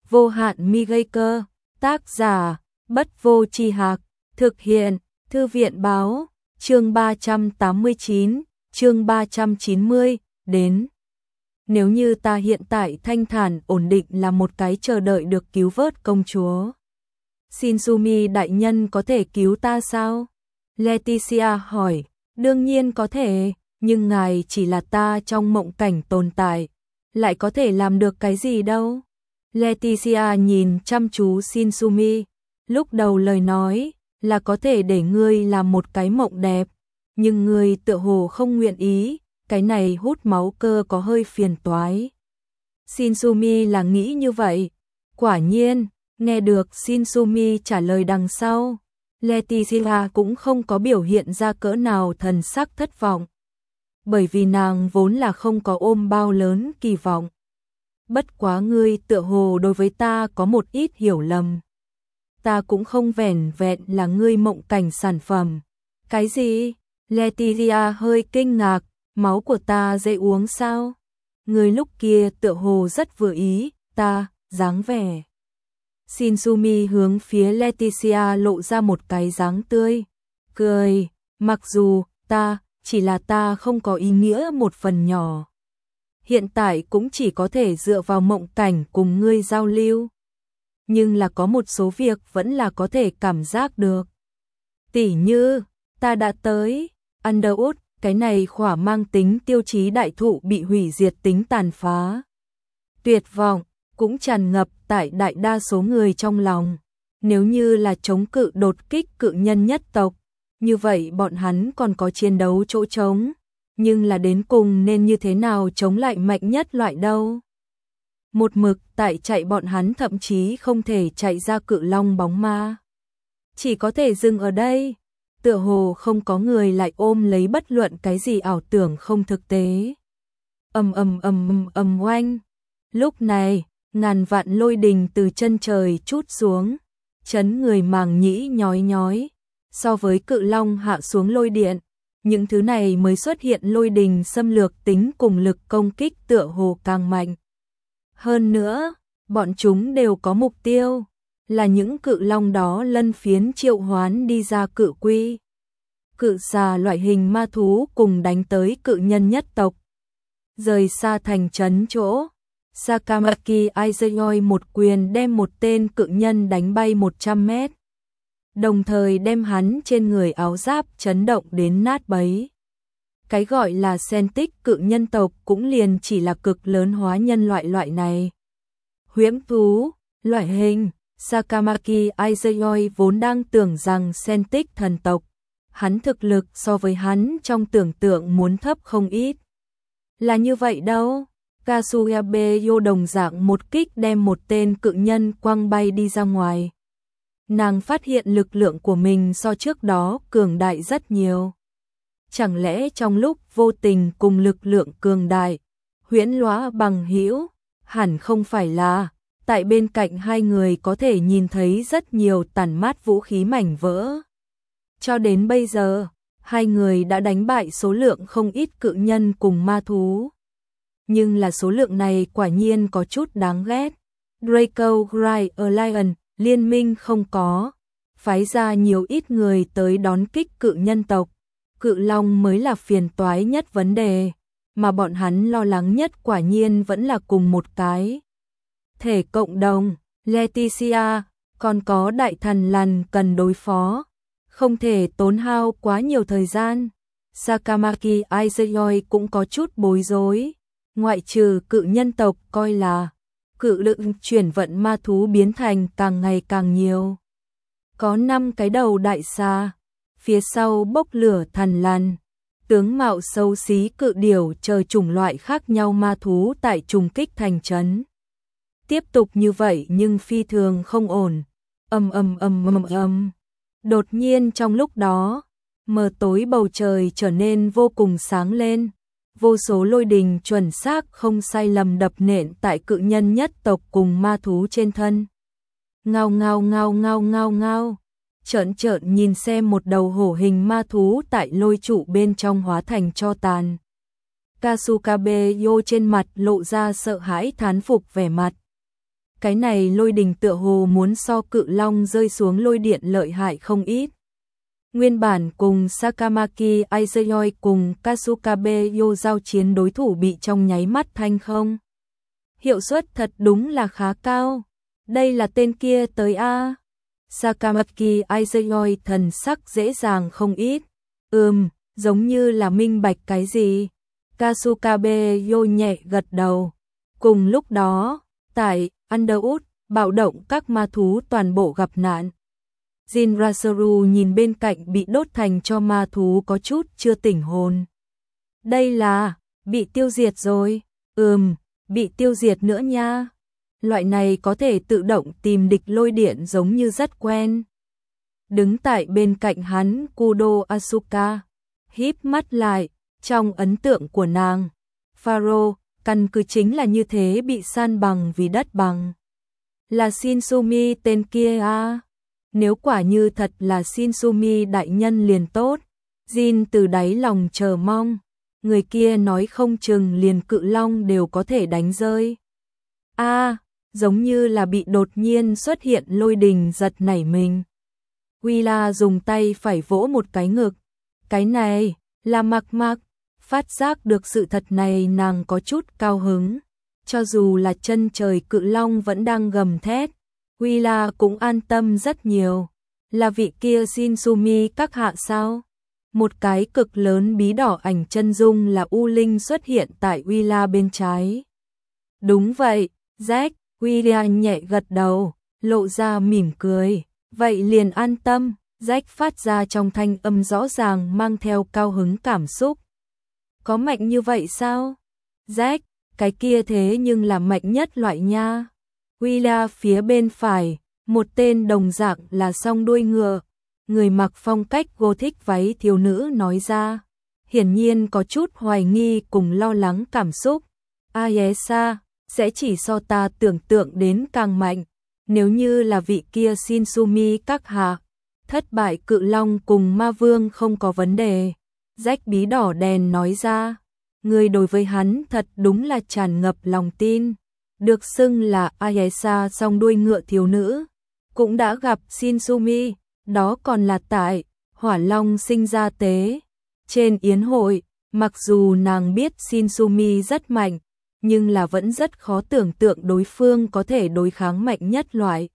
Vô hạn mi gây cơ, tác giả, Bất Vô Tri Hạc, thực hiện, Thư viện báo, chương 389, chương 390, đến. Nếu như ta hiện tại thanh thản ổn định là một cái chờ đợi được cứu vớt công chúa. Shinsumi đại nhân có thể cứu ta sao? Leticia hỏi, đương nhiên có thể, nhưng ngài chỉ là ta trong mộng cảnh tồn tại, lại có thể làm được cái gì đâu? Leticia nhìn chăm chú Shinsumi, lúc đầu lời nói là có thể để ngươi làm một cái mộng đẹp, nhưng ngươi tựa hồ không nguyện ý, cái này hút máu cơ có hơi phiền toái. Shinsumi là nghĩ như vậy. Quả nhiên, nghe được Shinsumi trả lời đằng sau, Leticia cũng không có biểu hiện ra cỡ nào thần sắc thất vọng. Bởi vì nàng vốn là không có ôm bao lớn kỳ vọng. Bất quá ngươi tựa hồ đối với ta có một ít hiểu lầm. Ta cũng không vẻn vẹn là ngươi mộng cảnh sản phẩm. Cái gì? Leticia hơi kinh ngạc, máu của ta dễ uống sao? Ngươi lúc kia tựa hồ rất vừa ý, ta, dáng vẻ. Shinsumi hướng phía Leticia lộ ra một cái dáng tươi, cười, mặc dù chỉ là ta không có ý nghĩa một phần nhỏ. Hiện tại cũng chỉ có thể dựa vào mộng cảnh cùng ngươi giao lưu. Nhưng là có một số việc vẫn là có thể cảm giác được. Tỉ như, ta đã tới, Underwood, cái này khỏa mang tính tiêu chí đại thụ bị hủy diệt tính tàn phá. Tuyệt vọng, cũng tràn ngập tại đại đa số người trong lòng. Nếu như là chống cự đột kích cự nhân nhất tộc, như vậy bọn hắn còn có chiến đấu chỗ trống. Nhưng là đến cùng nên như thế nào chống lại mạnh nhất loại đâu? Một mực tại chạy bọn hắn thậm chí không thể chạy ra cự long bóng ma. Chỉ có thể dừng ở đây. Tựa hồ không có người lại ôm lấy bất luận cái gì ảo tưởng không thực tế. Oanh. Lúc này, ngàn vạn lôi đình từ chân trời trút xuống, chấn người màng nhĩ nhói nhói. So với cự long hạ xuống lôi điện, những thứ này mới xuất hiện lôi đình xâm lược tính cùng lực công kích tựa hồ càng mạnh. Hơn nữa, bọn chúng đều có mục tiêu, là những cự long đó lân phiến triệu hoán đi ra cự quy. Cự xà loại hình ma thú cùng đánh tới cự nhân nhất tộc. Rời xa thành trấn chỗ, Sakamaki Aizuyoi một quyền đem một tên cự nhân đánh bay 100 mét. Đồng thời đem hắn trên người áo giáp chấn động đến nát bấy. Cái gọi là sen tích cự nhân tộc cũng liền chỉ là cực lớn hóa nhân loại này. Huyễn thú, loại hình, Sakamaki Aizuyoi vốn đang tưởng rằng sen tích thần tộc. Hắn thực lực so với hắn trong tưởng tượng muốn thấp không ít. Là như vậy đâu. Kasuyabe Yo đồng dạng một kích đem một tên cự nhân quăng bay đi ra ngoài. Nàng phát hiện lực lượng của mình so trước đó cường đại rất nhiều. Chẳng lẽ trong lúc vô tình cùng lực lượng cường đại, huyễn lóa bằng hữu, hẳn không phải là, tại bên cạnh hai người có thể nhìn thấy rất nhiều tản mát vũ khí mảnh vỡ. Cho đến bây giờ, hai người đã đánh bại số lượng không ít cự nhân cùng ma thú. Nhưng là số lượng này quả nhiên có chút đáng ghét. Draco Gray Alliance liên minh không có, phái ra nhiều ít người tới đón kích cự nhân tộc. Cự long mới là phiền toái nhất vấn đề, mà bọn hắn lo lắng nhất quả nhiên vẫn là cùng một cái. Thể cộng đồng, Leticia, còn có đại thần lằn cần đối phó, không thể tốn hao quá nhiều thời gian. Sakamaki Aizuyoi cũng có chút bối rối, ngoại trừ cự nhân tộc coi là cự lượng chuyển vận ma thú biến thành càng ngày càng nhiều. Có 5 cái đầu đại xà, phía sau bốc lửa thần lằn, tướng mạo xấu xí cự điểu chờ chủng loại khác nhau ma thú tại trùng kích thành trấn. Tiếp tục như vậy nhưng phi thường không ổn. Đột nhiên trong lúc đó, mờ tối bầu trời trở nên vô cùng sáng lên. Vô số lôi đình chuẩn xác không sai lầm đập nện tại cự nhân nhất tộc cùng ma thú trên thân. Ngao. Trợn nhìn xem một đầu hổ hình ma thú tại lôi trụ bên trong hóa thành tro tàn. Kasukabe Yo trên mặt lộ ra sợ hãi thán phục vẻ mặt. Cái này lôi đình tựa hồ muốn so cự long rơi xuống lôi điện lợi hại không ít. Nguyên bản cùng Sakamaki Aizuyoi cùng Kasukabe Yo giao chiến đối thủ bị trong nháy mắt thanh không. Hiệu suất thật đúng là khá cao. Đây là tên kia tới A. Sakamaki Aizuyoi thần sắc dễ dàng không ít. Giống như là minh bạch cái gì. Kasukabe Yo nhẹ gật đầu. Cùng lúc đó, tại Underwood, bạo động các ma thú toàn bộ gặp nạn. Jinrasaru nhìn bên cạnh bị đốt thành cho ma thú có chút chưa tỉnh hồn. Đây là, bị tiêu diệt rồi. Bị tiêu diệt nữa nha. Loại này có thể tự động tìm địch lôi điện giống như rất quen. Đứng tại bên cạnh hắn Kudo Asuka, híp mắt lại, trong ấn tượng của nàng, Pharaoh, căn cứ chính là như thế bị san bằng vì đất bằng. Là Shinsumi tên kia à? Nếu quả như thật là Shinsumi đại nhân liền tốt. Jin từ đáy lòng chờ mong. Người kia nói không chừng liền cự long đều có thể đánh rơi. Giống như là bị đột nhiên xuất hiện lôi đình giật nảy mình. Willa dùng tay phải vỗ một cái ngực. Cái này là Mặc. Phát giác được sự thật này nàng có chút cao hứng. Cho dù là chân trời cự long vẫn đang gầm thét, Willa cũng an tâm rất nhiều. Là vị kia Shinsumi các hạ sao? Một cái cực lớn bí đỏ ảnh chân dung là U Linh xuất hiện tại Willa bên trái. Đúng vậy, Jack, Willa nhẹ gật đầu, lộ ra mỉm cười. Vậy liền an tâm, Jack phát ra trong thanh âm rõ ràng mang theo cao hứng cảm xúc. Có mạnh như vậy sao? Jack, cái kia thế nhưng là mạnh nhất loại nha. Willa phía bên phải, một tên đồng dạng là song đuôi ngựa, người mặc phong cách Gothic váy thiếu nữ nói ra, hiển nhiên có chút hoài nghi cùng lo lắng cảm xúc. Ayesa, sẽ chỉ so ta tưởng tượng đến càng mạnh, nếu như là vị kia Shinsumi các hạ, thất bại cự long cùng ma vương không có vấn đề. Jack bí đỏ đèn nói ra, người đối với hắn thật đúng là tràn ngập lòng tin. Được xưng là Ayesa song đuôi ngựa thiếu nữ, cũng đã gặp Shinsumi, đó còn là tại Hỏa Long sinh ra tế. Trên yến hội, mặc dù nàng biết Shinsumi rất mạnh, nhưng là vẫn rất khó tưởng tượng đối phương có thể đối kháng mạnh nhất loại.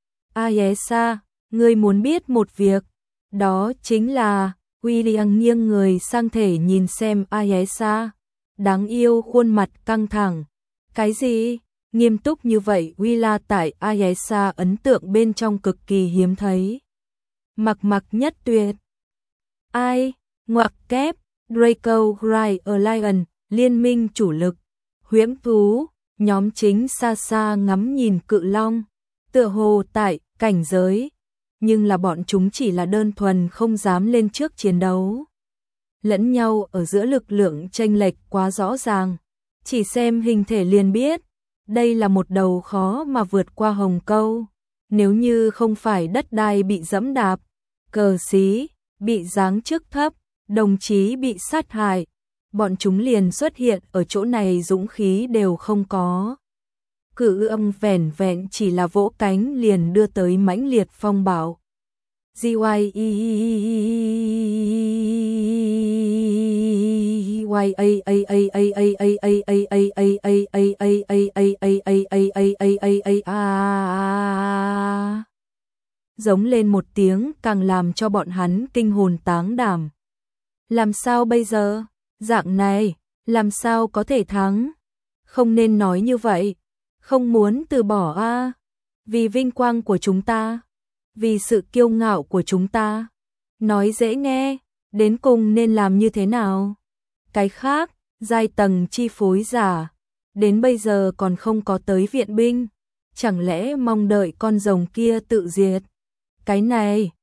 Ayesa, ngươi muốn biết một việc, đó chính là William nghiêng người sang thể nhìn xem Ayesa, đáng yêu khuôn mặt căng thẳng. Cái gì? Nghiêm túc như vậy Willa tại Ayesa ấn tượng bên trong cực kỳ hiếm thấy. Mặc nhất tuyệt. Ai? Ngoặc kép, Draco Gray Alliance, liên minh chủ lực. Huyễn thú, nhóm chính xa xa ngắm nhìn cự long. Tựa hồ tại cảnh giới. Nhưng là bọn chúng chỉ là đơn thuần không dám lên trước chiến đấu. Lẫn nhau ở giữa lực lượng chênh lệch quá rõ ràng. Chỉ xem hình thể liền biết. Đây là một đầu khó mà vượt qua hồng câu. Nếu như không phải đất đai bị dẫm đạp, cờ xí bị giáng chức thấp, đồng chí bị sát hại, bọn chúng liền xuất hiện ở chỗ này dũng khí đều không có. Cự âm vẻn vẹn chỉ là vỗ cánh liền đưa tới mãnh liệt phong bạo. Giống lên một tiếng càng làm cho bọn hắn kinh hồn táng đảm. Làm sao bây giờ? Dạng này, làm sao có thể thắng? Không nên nói như vậy. Không muốn từ bỏ a. Vì vinh quang của chúng ta. Vì sự kiêu ngạo của chúng ta. Nói dễ nghe, đến cùng nên làm như thế nào? Cái khác, giai tầng chi phối giả, đến bây giờ còn không có tới viện binh, chẳng lẽ mong đợi con rồng kia tự diệt? Cái này,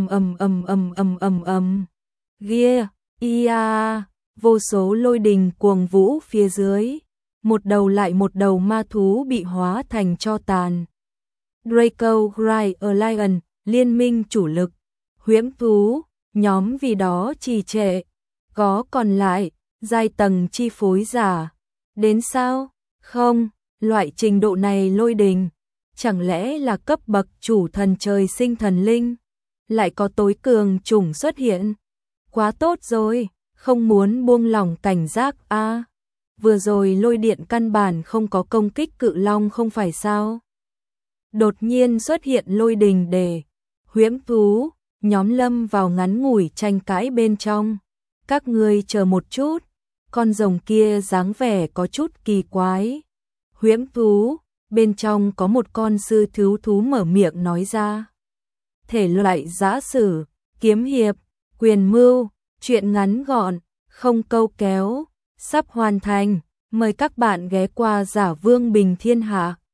ghia, ia, vô số lôi đình cuồng vũ phía dưới, một đầu lại một đầu ma thú bị hóa thành tro tàn. Draco Gray Alliance, liên minh chủ lực, huyễn thú, nhóm vì đó trì trệ, có còn lại, giai tầng chi phối giả. Đến sao? Không, loại trình độ này lôi đình, chẳng lẽ là cấp bậc chủ thần trời sinh thần linh, lại có tối cường chủng xuất hiện. Quá tốt rồi, không muốn buông lỏng cảnh giác a. Vừa rồi lôi điện căn bản không có công kích cự long không phải sao? Đột nhiên xuất hiện lôi đình để huyễn thú, nhóm lâm vào ngắn ngủi tranh cãi bên trong. Các ngươi chờ một chút, con rồng kia dáng vẻ có chút kỳ quái. Huyễn thú, bên trong có một con sư thú mở miệng nói ra. Thể loại giã sử, kiếm hiệp, quyền mưu, truyện ngắn gọn, không câu kéo, sắp hoàn thành. Mời các bạn ghé qua Giả Vương Bình Thiên Hạ.